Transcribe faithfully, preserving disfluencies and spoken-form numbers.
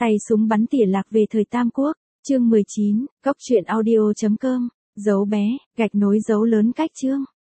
Tay súng bắn tỉa lạc về thời Tam Quốc, chương mười chín, cốc truyện audio chấm com, dấu bé, gạch nối dấu lớn cách chương.